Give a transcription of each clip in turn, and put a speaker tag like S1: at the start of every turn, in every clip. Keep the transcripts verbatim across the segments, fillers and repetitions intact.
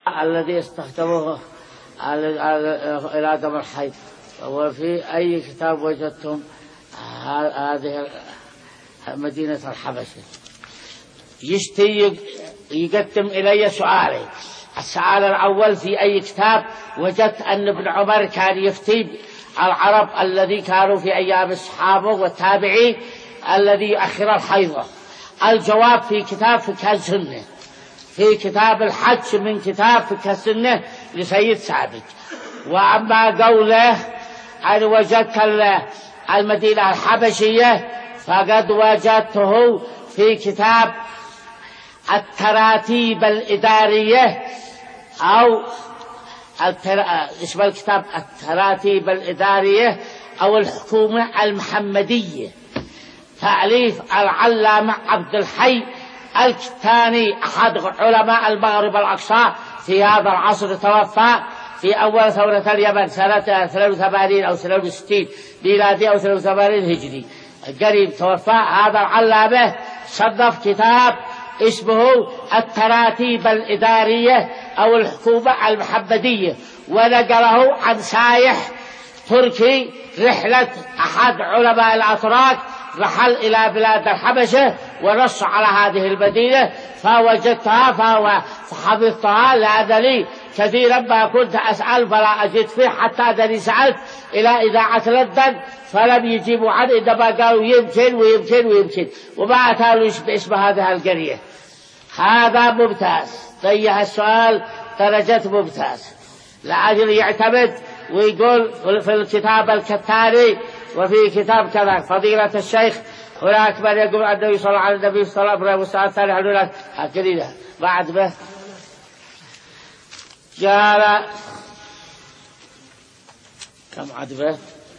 S1: الذي استخدموه إلى دم الحيض. وفي أي كتاب وجدتم هذه مدينة الحبشة؟ يشتي يقدم إلي سؤالين. السؤال الأول: في أي كتاب وجدت أن ابن عمر كان يفتي العرب الذي كانوا في أيام الصحابة والتابعين الذي يؤخر الحيض؟ الجواب: في كتاب فقه السنة، في كتاب الحج من كتاب فقه السنة لسيد ثابت. وأما قوله أن وجدت المدينة الحبشية فقد وجدته في كتاب التراتيب الإدارية، أو التر... اسم الكتاب التراتيب الإدارية أو الحكومة المحمدية، تأليف العلامة عبد الحي الكتاني أحد علماء المغرب الأقصى في هذا العصر. توفى في أول ثورة اليمن سنة ثلاثة وثمانين أو ثلاثة وستين ميلادي أو ثلاثة وثمانين هجري، قريب توفى. هذا العلامة صنف كتاب اسمه التراتيب الإدارية أو الحكومة المحمدية، ونقله عن سايح تركي رحلة أحد علماء الأتراك، رحل إلى بلاد الحبشة ونص على هذه المدينة، فوجدتها فحفظتها، لأنني كثيرا ما كنت أسأل فلا أجد فيه، حتى أنني سألت إلى إذاعة لندن فلم يجيبوا عنه، إنما قالوا يمكن ويمكن ويمكن، وما أتالوا باسم هذه القرية. هذا ممتاز، ضيع السؤال درجة ممتاز، لأجل يعتمد ويقول في الكتاب الكتاني وفي كتاب كذا. فضيلة الشيخ هناك من يقول أنه يصلى على النبي صلى الله عليه وسلم الثاني هلولا هكذا بعد به قال كم عد به.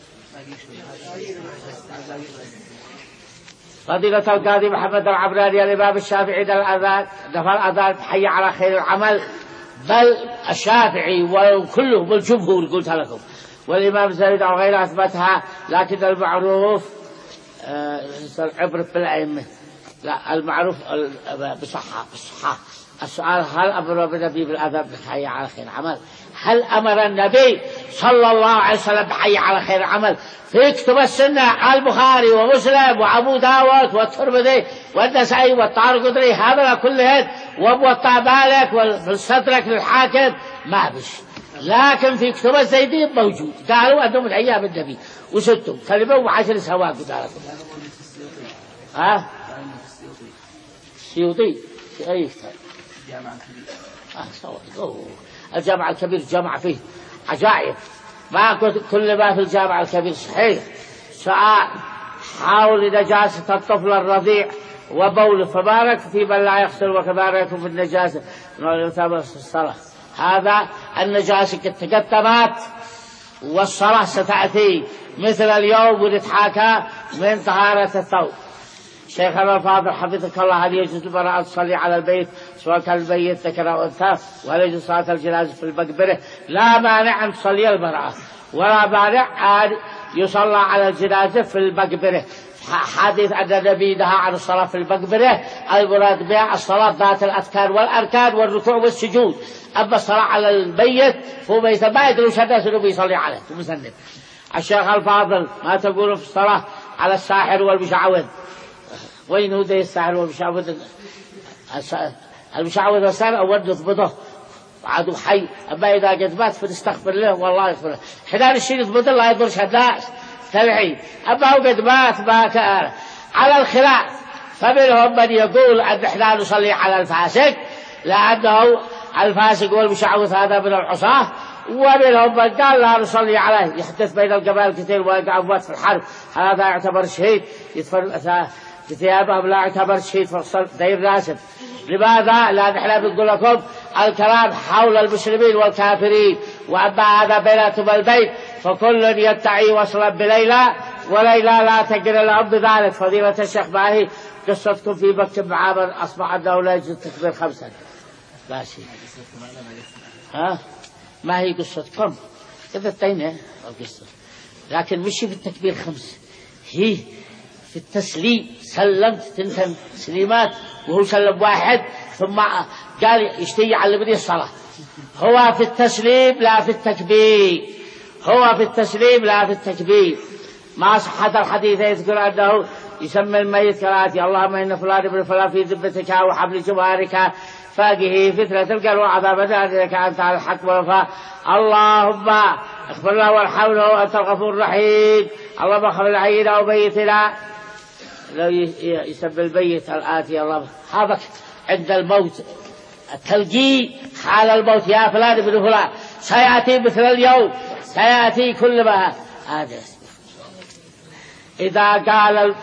S1: فضيلة القاضي محمد العبراني الإمام الشافعي الأذان نفى الأذان حي على خير العمل، بل الشافعي وكلهم والجمهور قلت لكم، والإمام زيد أو غيره أثبتها، لكن المعروف آه العبر بالأئمة، لا المعروف بصحة بالصحة. السؤال: هل أمر النبي بالأذان بحي على خير العمل؟ هل أمر النبي صلى الله عليه وسلم بحي على خير العمل؟ في كتب السنة البخاري ومسلم وأبو داود والترمذي والنسائي والطارقطني هذا كلهم، وموطأ مالك والمستدرك للحاكم ما بش، لكن في كتب الزيدين موجود. قالوا أنه من أيام النبي وستم كلمة وعشر سواق. قالوا ها السيوطي في أي كتاب؟ الجامع الكبير جمع فيه عجائب، ما كل ما في الجامع الكبير صحيح. سؤال: حول نجاسة الطفل الرضيع وبوله، فبارك في من لا يغسل وكذلك في النجاسة في الصلاة. هذا النجاسة قد تقدمت والصلاة ستأتي مثل اليوم، ونتحاكى من طهارة الثوب. شيخنا الفاضل حفظك الله، هل يجوز المرأة أن تصلي على البيت سواء كان البيت ذكر أو أنثى؟ وهل يجوز صلاة الجنازة في المقبرة؟ لا مانع أن تصلي المرأة، ولا مانع أن يصلى على الجنازة في المقبرة. حديث أن النبي نهى عن الصلاة في المقبرة المراد بها الصلاة ذات الأذكار والأركان والركوع والسجود. أما الصلاة على الميت فهو ميت ما يدري وش الناس إنه بيصلي عليه ومسلم. الشيخ الفاضل ما تقولون في الصلاة على الساحر والمشعوذ؟ وين هو ذي الساحر والمشعوذ؟ المشعوذ والساحر أول نضبطه عدو حي، أما إذا قد مات فنستغفر له والله يغفر له. حدار الشيء نضبط الله يضرش الناس تلعين. أما هو قد مات ما كان على الخلاف، فمنهم من يقول أن إحنا نصلي على الفاسق لأنه الفاسق والمشعوذ هذا من العصاة، ومنهم من قال لا نصلي عليه، يحدث بين القبائل كثير ويقع أموات في الحرب، هذا يعتبر شهيد يدفن في ثيابهم، لا يعتبر شهيد في دير راسب. لماذا؟ لأن إحنا بنقول لكم الكلام حول المسلمين والكافرين، وأما هذا بيناتهم البيت فكل يدعي وصلا بليلى وليلى لا تقر لهم بذلك. فضيلة الشيخ ما هي قصتكم في مكتب معامر أصبح أنه لا يجوز تكبير خمسة؟ لا شيء. ها ما هي قصتكم؟ إذا التينة القصة، لكن مش في التكبير خمس، هي في التسليم. سلمت تنتم سليمات وهو سلم واحد، ثم قال يشتي يعلمني الصلاة. هو في التسليم لا في التكبير، هو في التسليم لا في التكبير. ما صحة الحديث يذكر أنه يسمى الميت كالآتي: اللهم إن فلان ابن فلان في ذبتك وحبل جوارك فاقه فتنة القلب وعذاب دارك أنت على الحق والوفاء، اللهم اغفر له وارحمه وأنت الغفور الرحيم، اللهم اغفر لحينا وميتنا. لو يسمى الميت الآتي الله هذا عند الموت التلقي حال الموت: يا فلان ابن فلان سيأتي مثل اليوم، سيأتي كل ما هذا. إذا قال ال...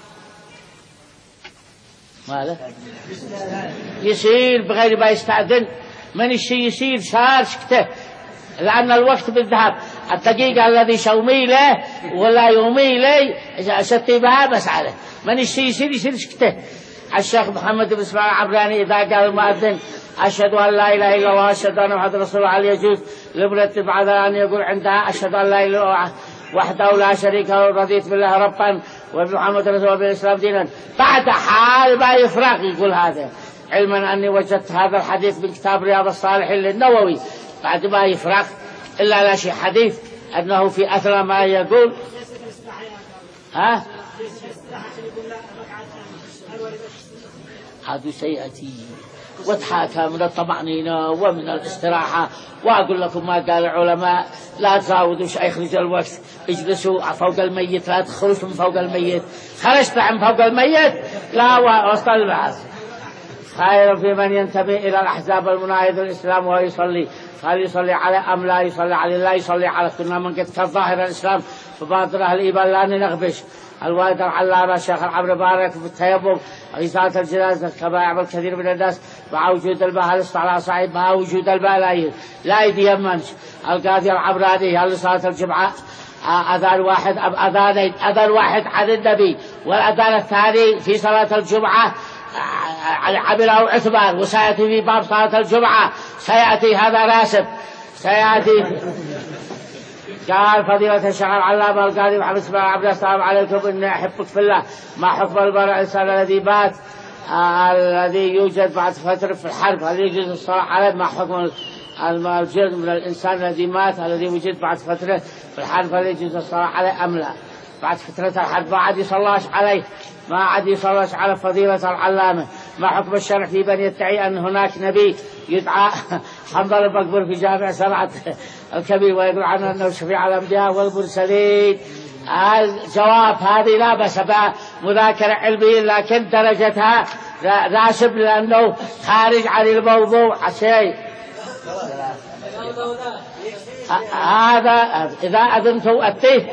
S1: ماذا يصير بغير ما يستأذن، من الشيء يصير صار سكته، لأن الوقت بالذهب. الدقيقة الذي شومي له ولا يومي لي ستي بها مسألة، من الشيء يصير يصير سكته. الشيخ محمد بن اسماعيل العبراني إذا قال المؤذن: أشهد أن لا إله إلا الله أشهد أن محمدا رسول الله، هل يجوز لابنة بعد أن يقول عندها: أشهد أن لا إله إلا الله وحده لا شريك له رضيت بالله ربا وبمحمد رسول الله بالإسلام دينا، بعد حال ما يفرغ يقول هذا، علما أني وجدت هذا الحديث من كتاب رياض الصالحين للنووي بعد ما يفرغ، إلا لا شيء حديث أنه في أثناء ما يقول ها هذا سيأتي وتحاكى من الطمأنينة ومن الاستراحة. وأقول لكم ما قال العلماء: لا تزاودوا شيخ رجال الوقت، اجلسوا فوق الميت، لا تخرجوا من فوق الميت. خرجت عن فوق الميت لا وسط البعث. خير في من ينتمي إلى الأحزاب المناهضة للإسلام وهو يصلي، هل يصلي على أم لا يصلي عليه؟ لا يصلي على. كنا من قد كظاهر الإسلام فباطل أهل الإيمان لا ننغبش. الوالد العلامة الشيخ العمر بارك في التيمم إزالة الجنازة كما يعمل كثير من الناس مع وجود الماء، هل على صعيد مع وجود الماء لا لا يتيممش. القاضي العبراني: هل صلاة الجمعة أذان واحد أم أذانين؟ أذان واحد عن النبي، والأذان الثاني في صلاة الجمعة عمله عثمان، وسيأتي في باب صلاة الجمعة سيأتي هذا راسب سيأتي. قال فضيلة الشيخ العلامة القاضي محمد اسماعيل عبد السلام عليكم إني أحبك في الله، ما حكم المرء الإنسان الذي مات آه الذي يوجد بعد فترة في الحرب، هل يجوز الصلاة عليه؟ ما حكم الموجود من الإنسان الذي مات الذي وجد بعد فترة في الحرب، هل يجوز الصلاة عليه أم لا؟ بعد فترة الحرب ما عاد يصلاش عليه، ما عاد يصلاش على فضيلة العلامة. ما حكم الشرع في من يدعي أن هناك نبي يدعى حنظل المقبور في جامع سبعة الكبير ويقول عنه أنه شفيع الأنبياء والمرسلين؟ الجواب: هذه لا بأس بها مذاكرة علمية، لكن درجتها راسب لأنه خارج عن الموضوع شيء. هذا إذا أذنتوا أتيه.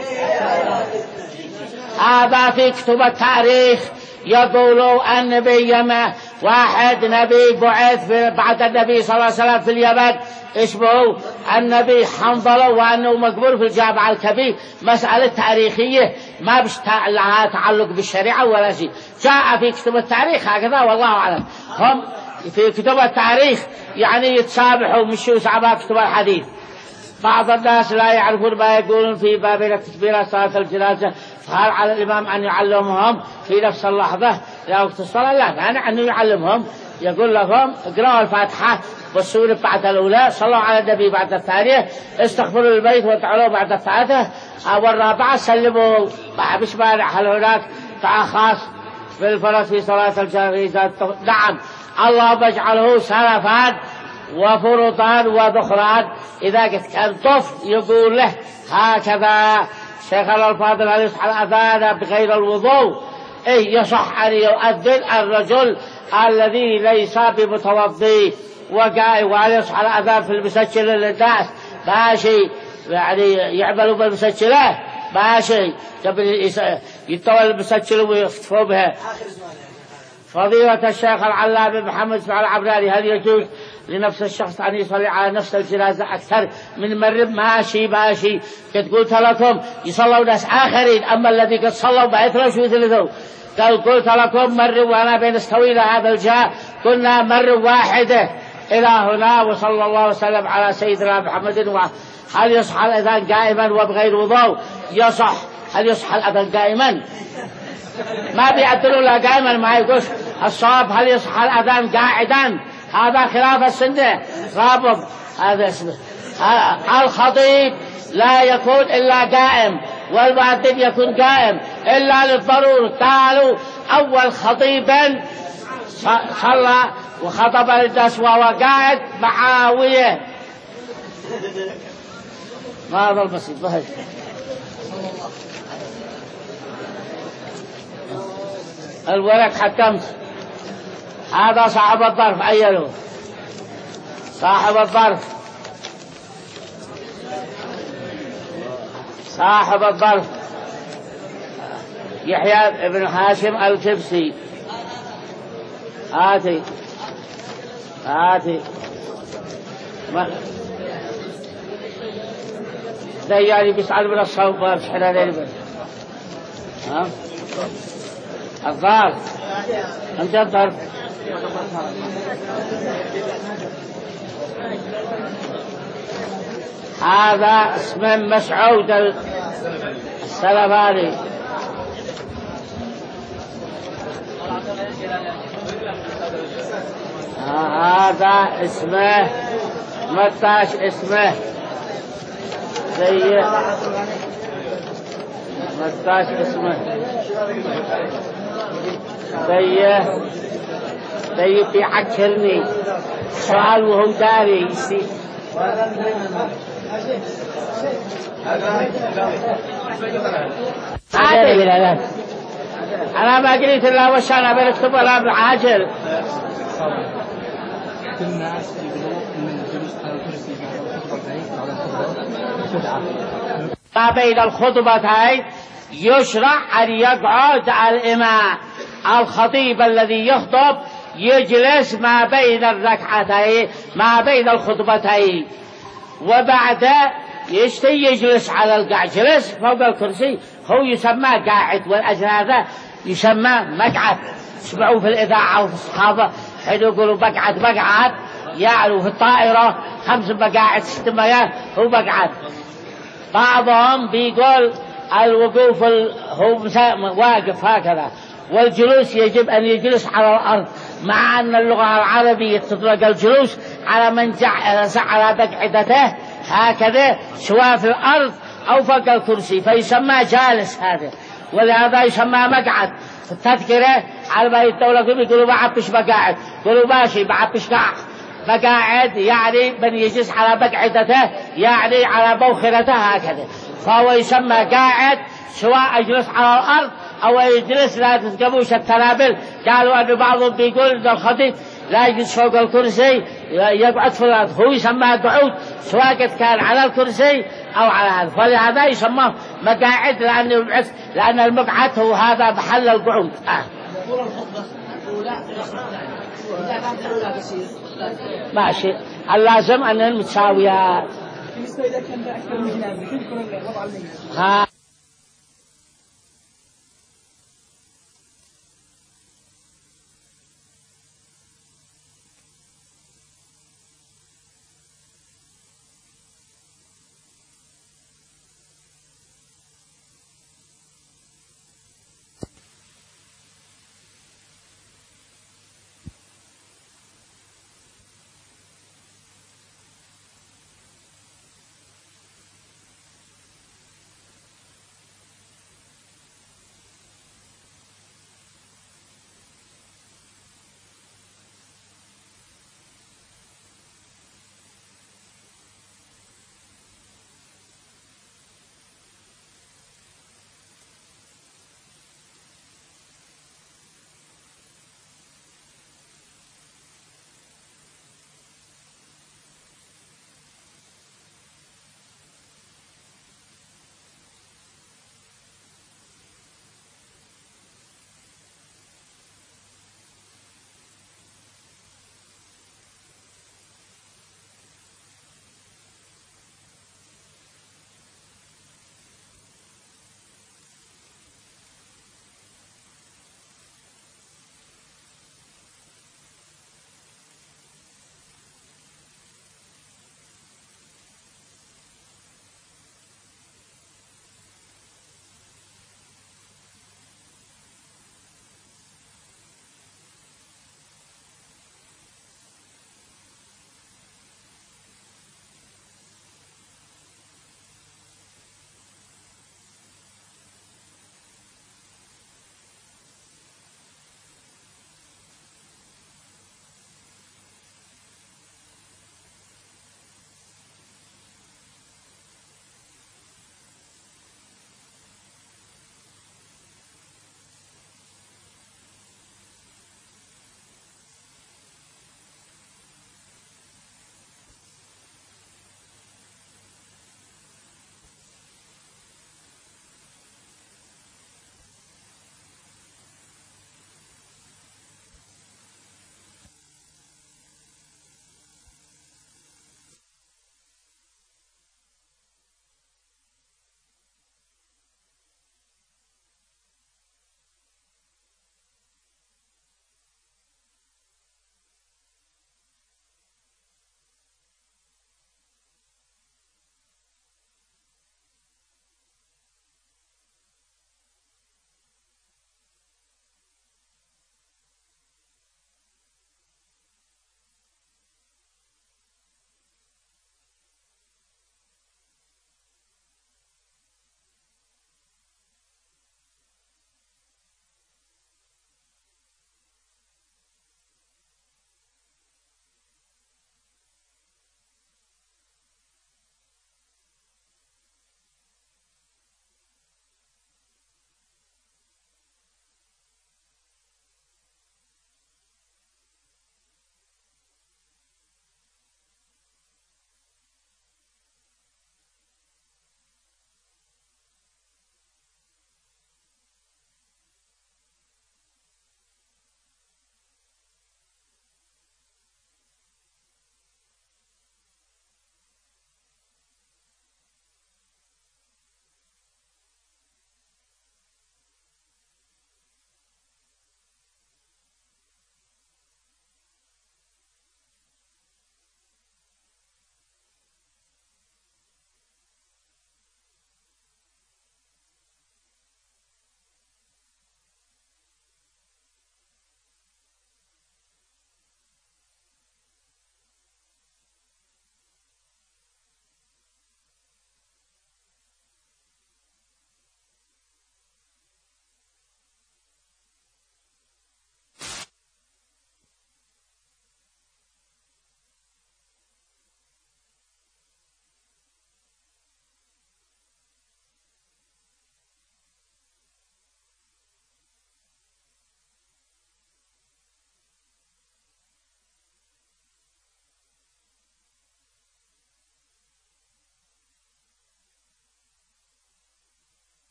S1: هذا في كتب التاريخ يقولوا النبي يما واحد نبي بعث بعد النبي صلى الله عليه وسلم في اليمن اسمه النبي حنظلة، وأنه مقبور في الجامع الكبير. مسألة تاريخية ما بش لها تعلق بالشريعة ولا شيء، جاء في كتب التاريخ هكذا والله أعلم. هم في كتب التاريخ يعني يتسامحوا مشوا سعبا كتب الحديث. بعض الناس لا يعرفون ما يقولون في باب التكبير صلاة الجنازة، فهل على الإمام أن يعلمهم في نفس اللحظة لا وقت الصلاة؟ لا، يعني أنه يعلمهم يقول لهم: اقرأوا الفاتحة والسورة بعد الأولى، صلوا على النبي بعد الثانية، استغفروا البيت وادعوا بعد الثالثة، والرابعة سلموا. مش مانع. هل هناك خاص بالفرس في صلاة الجنازة؟ نعم. اللهم اجعله سلفان وفرطان وذخران. إذا كان طفل يقول له هكذا: شيخنا الفاضل هل يصح الأذان بغير الوضوء؟ إيه يصح أن يؤذن الرجل الذي ليس بمتوضي وقائم، وهل يصح الأذان في المسجل للناس؟ ماشي، يعني يعملوا بالمسجلات ماشي، يتولى المسجل ويختفوا بها. فضيلة الشيخ العلامة محمد اسماعيل العبراني: هل يجوز لنفس الشخص أن يصلي على نفس الجنازة أكثر من مرة؟ ماشي ماشي. قد قلت لكم يصلوا ناس آخرين، أما الذي قد صلوا ما يتلوش مثلثوا. قال قلت لكم مرة وأنا بين استوي لهذا الجاه كنا مرة واحدة إلى هنا، وصلى الله وسلم على سيدنا محمد. هل يصح الأذان قائما وبغير وضوء؟ يصح. هل يصح الأذان قائما؟ ما بيعدلوا لا قائما، ما يقول الصواب هل يصح الأذان قاعدا؟ هذا خلاف السنة رابط. هذا اسمه الخطيب لا يكون إلا قائم، والمؤذن يكون قائم إلا للضرورة. قالوا أول خطيبا صلى وخطب الناس وهو قاعد معاوية. هذا البسيط. الورق حكمت. هذا صاحب الظرف عينه، صاحب الظرف، صاحب الظرف يحيى بن هاشم الكبسي. هاتي هاتي ديالي بيسعد من الصوب وابشحنا ليلبن. ها الظرف انت الظرف. هذا اسمه مسعود السلفاني. هذا اسمه متاش، اسمه زي متاش، اسمه زي زي في عكرني سؤال وهو داري. أنا ما قريت إلا وش أنا بنكتب ولا بالعاجل. الناس يقولون من الجلوس على الكرسي ما بين الخطبتين يشرع أن يقعد الإمام الخطيب الذي يخطب يجلس ما بين الركعتين ما بين الخطبتين، وبعد يشتي يجلس على القاعد، جلس فوق الكرسي هو يسمى قاعد، والأجل هذا يسمى مقعد. تسمعوا في الإذاعة وفي الصحافة حين يقولوا مقعد مقعد، يعني في الطائرة خمس مقاعد ست مقاعد هو مقعد. بعضهم بيقول الوقوف هو واقف هكذا، والجلوس يجب أن يجلس على الأرض، مع أن اللغة العربية تطلق الجلوس على من جعل على مقعدته هكذا سواء في الأرض أو فوق الكرسي فيسمى جالس هذا، ولهذا يسمى مقعد. في التذكرة على باقي الدولة يقولوا ما عبش مقاعد، يقولوا ماشي ما عبش مقاعد، يعني من يجلس على مقعدته يعني على بوخرته هكذا، فهو يسمى قاعد سواء يجلس على الأرض أو يجلس. لا تتقبوش التنابل. قالوا أن بعضهم بيقول أن الخطيب لا يجلس فوق الكرسي يقعد في الأرض، هو يسمى قعود سواء كان على الكرسي أو على هذا، فلهذا يسمى مقاعد لأن لأن المقعد هو هذا محل القعود. آه. ماشي، اللازم أن المتساويات. ها